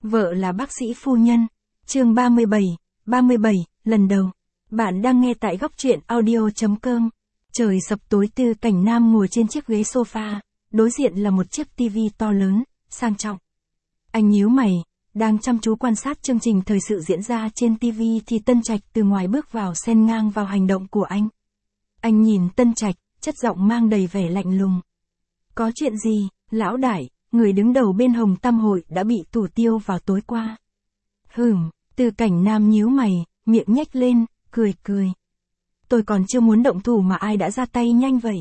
Vợ là bác sĩ phu nhân. Chương 37, lần đầu. Bạn đang nghe tại góc truyện audio.com. Trời sập tối, Tư Cảnh Nam ngồi trên chiếc ghế sofa, đối diện là một chiếc tivi to lớn, sang trọng. Anh nhíu mày, đang chăm chú quan sát chương trình thời sự diễn ra trên tivi thì Tân Trạch từ ngoài bước vào xen ngang vào hành động của anh. Anh nhìn Tân Trạch, chất giọng mang đầy vẻ lạnh lùng. Có chuyện gì, lão đại, người đứng đầu bên Hồng Tam Hội đã bị thủ tiêu vào tối qua. Tư Cảnh Nam nhíu mày, miệng nhếch lên, cười. Tôi còn chưa muốn động thủ mà ai đã ra tay nhanh vậy?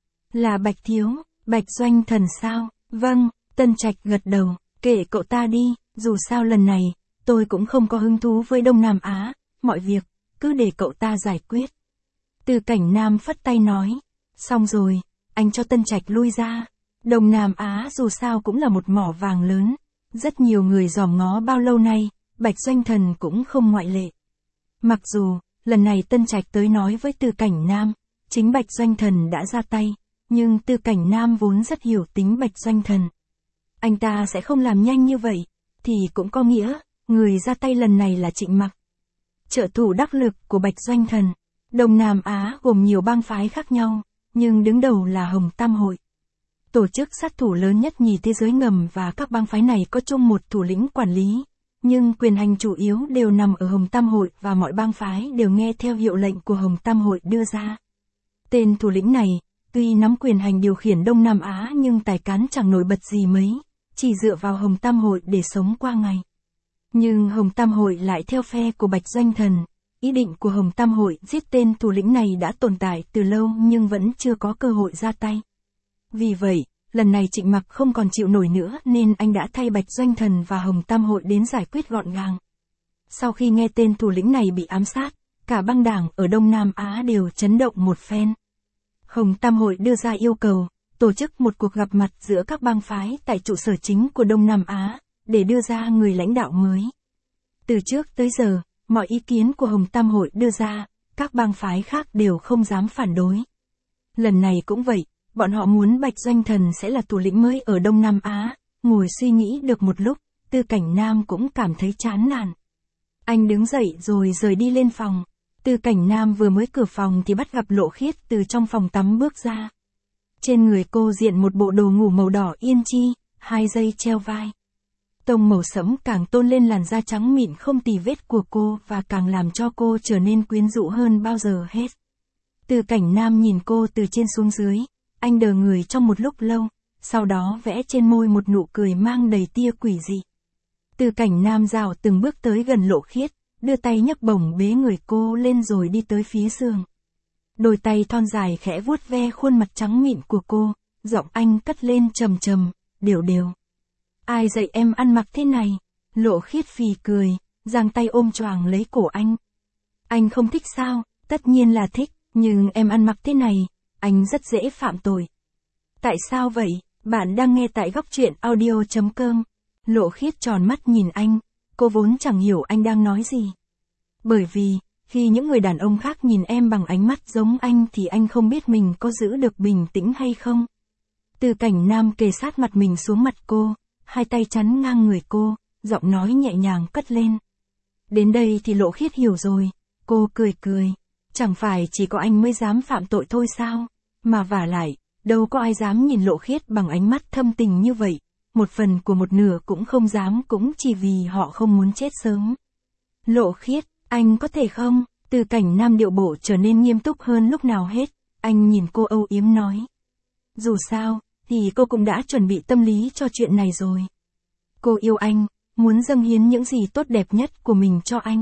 Là Bạch Thiếu, Bạch Doanh Thần sao? Vâng, Tân Trạch gật đầu, kệ cậu ta đi, dù sao lần này, tôi cũng không có hứng thú với Đông Nam Á, mọi việc, cứ để cậu ta giải quyết. Tư Cảnh Nam phất tay nói, xong rồi, anh cho Tân Trạch lui ra. Đông Nam Á dù sao cũng là một mỏ vàng lớn, rất nhiều người dòm ngó bao lâu nay, Bạch Doanh Thần cũng không ngoại lệ. Mặc dù, lần này Tân Trạch tới nói với Tư Cảnh Nam, chính Bạch Doanh Thần đã ra tay, nhưng Tư Cảnh Nam vốn rất hiểu tính Bạch Doanh Thần. Anh ta sẽ không làm nhanh như vậy, thì cũng có nghĩa, người ra tay lần này là Trịnh Mặc. Trợ thủ đắc lực của Bạch Doanh Thần. Đông Nam Á gồm nhiều bang phái khác nhau, nhưng đứng đầu là Hồng Tam Hội. Tổ chức sát thủ lớn nhất nhì thế giới ngầm, và các bang phái này có chung một thủ lĩnh quản lý, nhưng quyền hành chủ yếu đều nằm ở Hồng Tam Hội và mọi bang phái đều nghe theo hiệu lệnh của Hồng Tam Hội đưa ra. Tên thủ lĩnh này, tuy nắm quyền hành điều khiển Đông Nam Á nhưng tài cán chẳng nổi bật gì mấy, chỉ dựa vào Hồng Tam Hội để sống qua ngày. Nhưng Hồng Tam Hội lại theo phe của Bạch Doanh Thần. Ý định của Hồng Tam Hội giết tên thủ lĩnh này đã tồn tại từ lâu nhưng vẫn chưa có cơ hội ra tay. Vì vậy, lần này Trịnh Mặc không còn chịu nổi nữa nên anh đã thay Bạch Doanh Thần và Hồng Tam Hội đến giải quyết gọn gàng. Sau khi nghe tên thủ lĩnh này bị ám sát, cả băng đảng ở Đông Nam Á đều chấn động một phen. Hồng Tam Hội đưa ra yêu cầu, tổ chức một cuộc gặp mặt giữa các bang phái tại trụ sở chính của Đông Nam Á, để đưa ra người lãnh đạo mới. Từ trước tới giờ, mọi ý kiến của Hồng Tam Hội đưa ra, các bang phái khác đều không dám phản đối. Lần này cũng vậy, bọn họ muốn Bạch Doanh Thần sẽ là thủ lĩnh mới ở Đông Nam Á. Ngồi suy nghĩ được một lúc, Tư Cảnh Nam cũng cảm thấy chán nản. Anh đứng dậy rồi rời đi lên phòng. Tư Cảnh Nam vừa mới cửa phòng thì bắt gặp Lộ Khiết từ trong phòng tắm bước ra. Trên người cô diện một bộ đồ ngủ màu đỏ yên chi, 2 dây treo vai. Tông màu sẫm càng tôn lên làn da trắng mịn không tì vết của cô và càng làm cho cô trở nên quyến rũ hơn bao giờ hết. Tư Cảnh Nam nhìn cô từ trên xuống dưới, anh đờ người trong một lúc lâu, sau đó vẽ trên môi một nụ cười mang đầy tia quỷ dị. Tư Cảnh Nam dạo từng bước tới gần Lộ Khiết, đưa tay nhấc bổng bế người cô lên rồi đi tới phía giường. Đôi tay thon dài khẽ vuốt ve khuôn mặt trắng mịn của cô, giọng anh cất lên trầm trầm, đều. Ai dạy em ăn mặc thế này? Lộ Khiết phì cười, giang tay ôm choàng lấy cổ anh. Anh không thích sao? Tất nhiên là thích, nhưng em ăn mặc thế này, anh rất dễ phạm tội. Tại sao vậy? Bạn đang nghe tại góc truyện audio.com. Lộ Khiết tròn mắt nhìn anh, cô vốn chẳng hiểu anh đang nói gì. Bởi vì, khi những người đàn ông khác nhìn em bằng ánh mắt giống anh thì anh không biết mình có giữ được bình tĩnh hay không. Tư Cảnh Nam kề sát mặt mình xuống mặt cô, hai tay chắn ngang người cô, giọng nói nhẹ nhàng cất lên. Đến đây thì Lộ Khiết hiểu rồi, cô cười. Chẳng phải chỉ có anh mới dám phạm tội thôi sao? Mà vả lại, đâu có ai dám nhìn Lộ Khiết bằng ánh mắt thâm tình như vậy. Một phần của một nửa cũng không dám, cũng chỉ vì họ không muốn chết sớm. Lộ Khiết, anh có thể không? Tư Cảnh Nam điệu bộ trở nên nghiêm túc hơn lúc nào hết. Anh nhìn cô âu yếm nói. Dù sao, thì cô cũng đã chuẩn bị tâm lý cho chuyện này rồi. Cô yêu anh, muốn dâng hiến những gì tốt đẹp nhất của mình cho anh.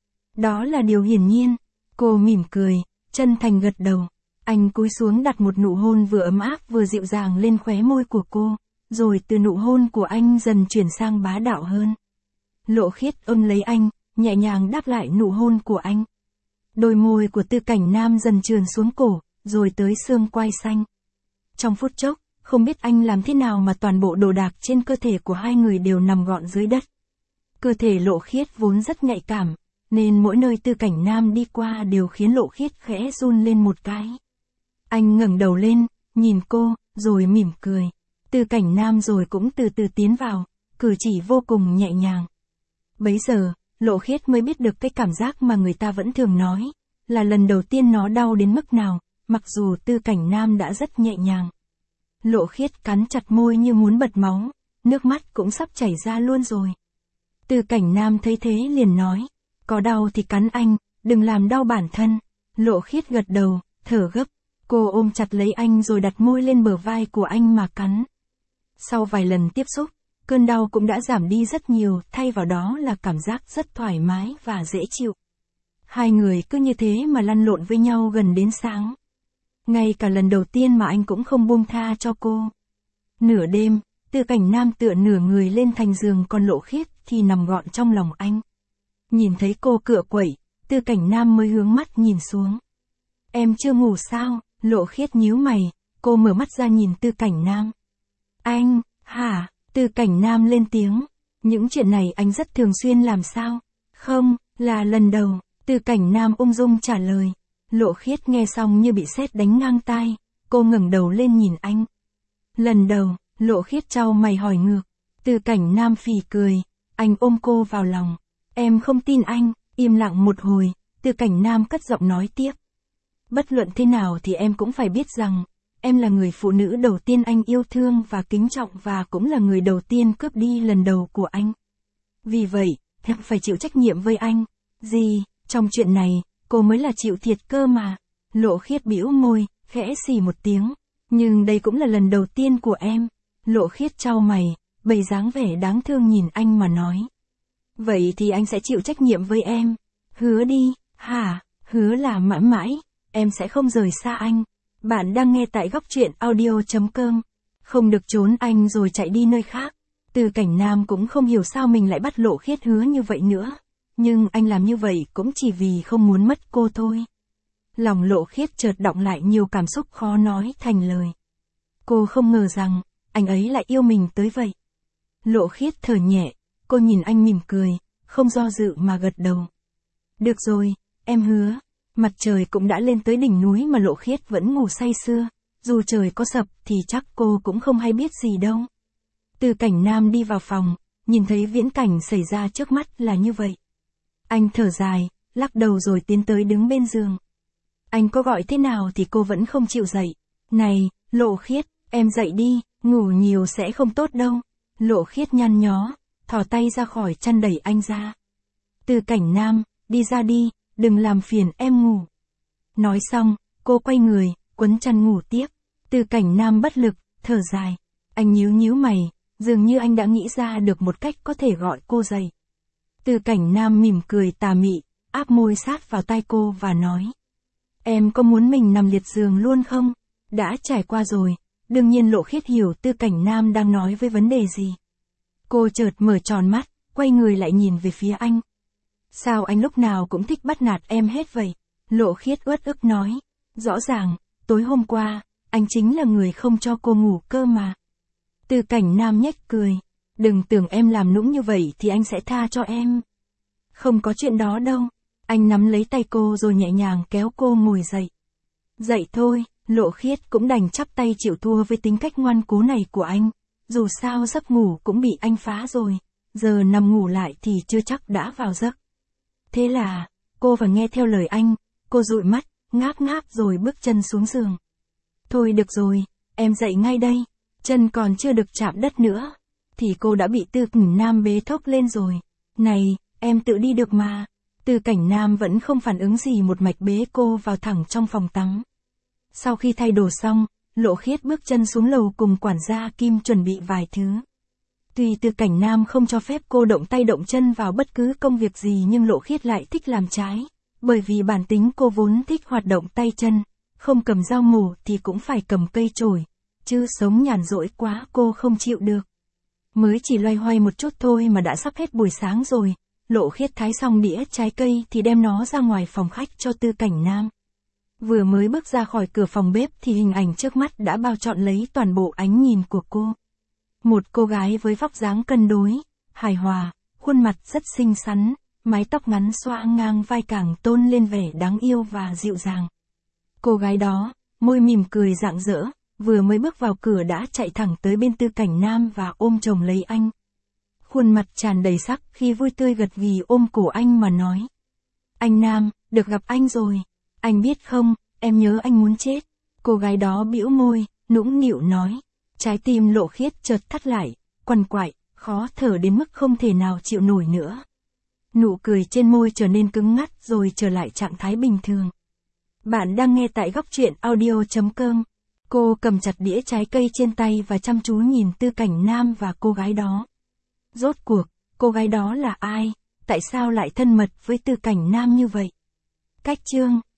Đó là điều hiển nhiên. Cô mỉm cười, chân thành gật đầu. Anh cúi xuống đặt một nụ hôn vừa ấm áp vừa dịu dàng lên khóe môi của cô, rồi từ nụ hôn của anh dần chuyển sang bá đạo hơn. Lộ Khiết ôm lấy anh, nhẹ nhàng đáp lại nụ hôn của anh. Đôi môi của Tư Cảnh Nam dần trườn xuống cổ, rồi tới xương quai xanh. Trong phút chốc, không biết anh làm thế nào mà toàn bộ đồ đạc trên cơ thể của hai người đều nằm gọn dưới đất. Cơ thể Lộ Khiết vốn rất nhạy cảm, nên mỗi nơi Tư Cảnh Nam đi qua đều khiến Lộ Khiết khẽ run lên một cái. Anh ngẩng đầu lên, nhìn cô, rồi mỉm cười. Tư Cảnh Nam rồi cũng từ từ tiến vào, cử chỉ vô cùng nhẹ nhàng, Bấy giờ, Lộ Khiết mới biết được cái cảm giác mà người ta vẫn thường nói, là lần đầu tiên nó đau đến mức nào, mặc dù Tư Cảnh Nam đã rất nhẹ nhàng. Lộ Khiết cắn chặt môi như muốn bật máu, nước mắt cũng sắp chảy ra luôn rồi. Tư Cảnh Nam thấy thế liền nói, có đau thì cắn anh, đừng làm đau bản thân. Lộ Khiết gật đầu, thở gấp, cô ôm chặt lấy anh rồi đặt môi lên bờ vai của anh mà cắn. Sau vài lần tiếp xúc, cơn đau cũng đã giảm đi rất nhiều, thay vào đó là cảm giác rất thoải mái và dễ chịu. Hai người cứ như thế mà lăn lộn với nhau gần đến sáng. Ngay cả lần đầu tiên mà anh cũng không buông tha cho cô. Nửa đêm, Tư Cảnh Nam tựa nửa người lên thành giường, còn Lộ Khiết thì nằm gọn trong lòng anh. Nhìn thấy cô cựa quậy, Tư Cảnh Nam mới hướng mắt nhìn xuống. Em chưa ngủ sao? Lộ Khiết nhíu mày, cô mở mắt ra nhìn Tư Cảnh Nam. Anh, hả? Tư Cảnh Nam lên tiếng. Những chuyện này anh rất thường xuyên làm sao? Không, là lần đầu. Tư Cảnh Nam ung dung trả lời. Lộ Khiết nghe xong như bị sét đánh ngang tai, cô ngẩng đầu lên nhìn anh. Lần đầu, Lộ Khiết chau mày hỏi ngược. Tư Cảnh Nam phì cười, anh ôm cô vào lòng. Em không tin anh. Im lặng một hồi, Tư Cảnh Nam cất giọng nói tiếp. Bất luận thế nào thì em cũng phải biết rằng, em là người phụ nữ đầu tiên anh yêu thương và kính trọng, và cũng là người đầu tiên cướp đi lần đầu của anh. Vì vậy, em phải chịu trách nhiệm với anh. Gì, trong chuyện này, cô mới là chịu thiệt cơ mà. Lộ Khiết bĩu môi, khẽ xì một tiếng. Nhưng đây cũng là lần đầu tiên của em. Lộ Khiết chau mày, bày dáng vẻ đáng thương nhìn anh mà nói. Vậy thì anh sẽ chịu trách nhiệm với em. Hứa đi, hả? Hứa là mãi mãi, em sẽ không rời xa anh. Bạn đang nghe tại Góc Truyện Audio.com. Không được trốn anh rồi chạy đi nơi khác. Tư Cảnh Nam cũng không hiểu sao mình lại bắt Lộ Khiết hứa như vậy nữa. Nhưng anh làm như vậy cũng chỉ vì không muốn mất cô thôi. Lòng Lộ Khiết chợt đọng lại nhiều cảm xúc khó nói thành lời. Cô không ngờ rằng, anh ấy lại yêu mình tới vậy. Lộ Khiết thở nhẹ, cô nhìn anh mỉm cười, không do dự mà gật đầu. Được rồi, em hứa. Mặt trời cũng đã lên tới đỉnh núi mà Lộ Khiết vẫn ngủ say sưa. Dù trời có sập thì chắc cô cũng không hay biết gì đâu. Tư Cảnh Nam đi vào phòng, nhìn thấy viễn cảnh xảy ra trước mắt là như vậy. Anh thở dài, lắc đầu rồi tiến tới đứng bên giường. Anh có gọi thế nào thì cô vẫn không chịu dậy. Này, Lộ Khiết, em dậy đi, ngủ nhiều sẽ không tốt đâu. Lộ Khiết nhăn nhó, thò tay ra khỏi chăn đẩy anh ra. Tư Cảnh Nam, đi ra đi, đừng làm phiền em ngủ. Nói xong, cô quay người, quấn chăn ngủ tiếp. Tư Cảnh Nam bất lực, thở dài. Anh nhíu mày, dường như anh đã nghĩ ra được một cách có thể gọi cô dậy. Tư Cảnh Nam mỉm cười tà mị, áp môi sát vào tai cô và nói. Em có muốn mình nằm liệt giường luôn không? Đã trải qua rồi. Đương nhiên Lộ Khiết hiểu Tư Cảnh Nam đang nói với vấn đề gì. Cô chợt mở tròn mắt, quay người lại nhìn về phía anh. Sao anh lúc nào cũng thích bắt nạt em hết vậy? Lộ Khiết uất ức nói. Rõ ràng, tối hôm qua, anh chính là người không cho cô ngủ cơ mà. Tư Cảnh Nam nhếch cười. Đừng tưởng em làm nũng như vậy thì anh sẽ tha cho em. Không có chuyện đó đâu. Anh nắm lấy tay cô rồi nhẹ nhàng kéo cô ngồi dậy. Dậy thôi, Lộ Khiết cũng đành chắp tay chịu thua với tính cách ngoan cố này của anh. Dù sao giấc ngủ cũng bị anh phá rồi. Giờ nằm ngủ lại thì chưa chắc đã vào giấc. Thế là, cô phải nghe theo lời anh. Cô dụi mắt, ngáp rồi bước chân xuống giường. Thôi được rồi, em dậy ngay đây. Chân còn chưa được chạm đất nữa. Thì cô đã bị Tư Cảnh Nam bế thốc lên rồi. Này, em tự đi được mà. Tư Cảnh Nam vẫn không phản ứng gì, một mạch bế cô vào thẳng trong phòng tắm. Sau khi thay đồ xong, Lộ Khiết bước chân xuống lầu cùng quản gia Kim chuẩn bị vài thứ. Tuy Tư Cảnh Nam không cho phép cô động tay động chân vào bất cứ công việc gì, nhưng Lộ Khiết lại thích làm trái. Bởi vì bản tính cô vốn thích hoạt động tay chân, không cầm dao mổ thì cũng phải cầm cây chổi. Chứ sống nhàn rỗi quá cô không chịu được. Mới chỉ loay hoay một chút thôi mà đã sắp hết buổi sáng rồi. Lộ Khiết thái xong đĩa trái cây thì đem nó ra ngoài phòng khách cho Tư Cảnh Nam. Vừa mới bước ra khỏi cửa phòng bếp thì hình ảnh trước mắt đã bao trọn lấy toàn bộ ánh nhìn của cô. Một cô gái với vóc dáng cân đối, hài hòa, khuôn mặt rất xinh xắn, mái tóc ngắn xõa ngang vai càng tôn lên vẻ đáng yêu và dịu dàng. Cô gái đó, môi mỉm cười rạng rỡ, vừa mới bước vào cửa đã chạy thẳng tới bên Tư Cảnh Nam và ôm chồng lấy anh. khuôn mặt tràn đầy sắc khi vui tươi gật gì ôm cổ anh mà nói. Anh Nam, được gặp anh rồi. Anh biết không, em nhớ anh muốn chết. Cô gái đó bĩu môi, nũng nịu nói. Trái tim Lộ Khiết chợt thắt lại, quằn quại, khó thở đến mức không thể nào chịu nổi nữa. Nụ cười trên môi trở nên cứng ngắt rồi trở lại trạng thái bình thường. Bạn đang nghe tại góc truyện audio.com. Cô cầm chặt đĩa trái cây trên tay và chăm chú nhìn Tư Cảnh Nam và cô gái đó. Rốt cuộc, cô gái đó là ai? Tại sao lại thân mật với Tư Cảnh Nam như vậy? Cách chương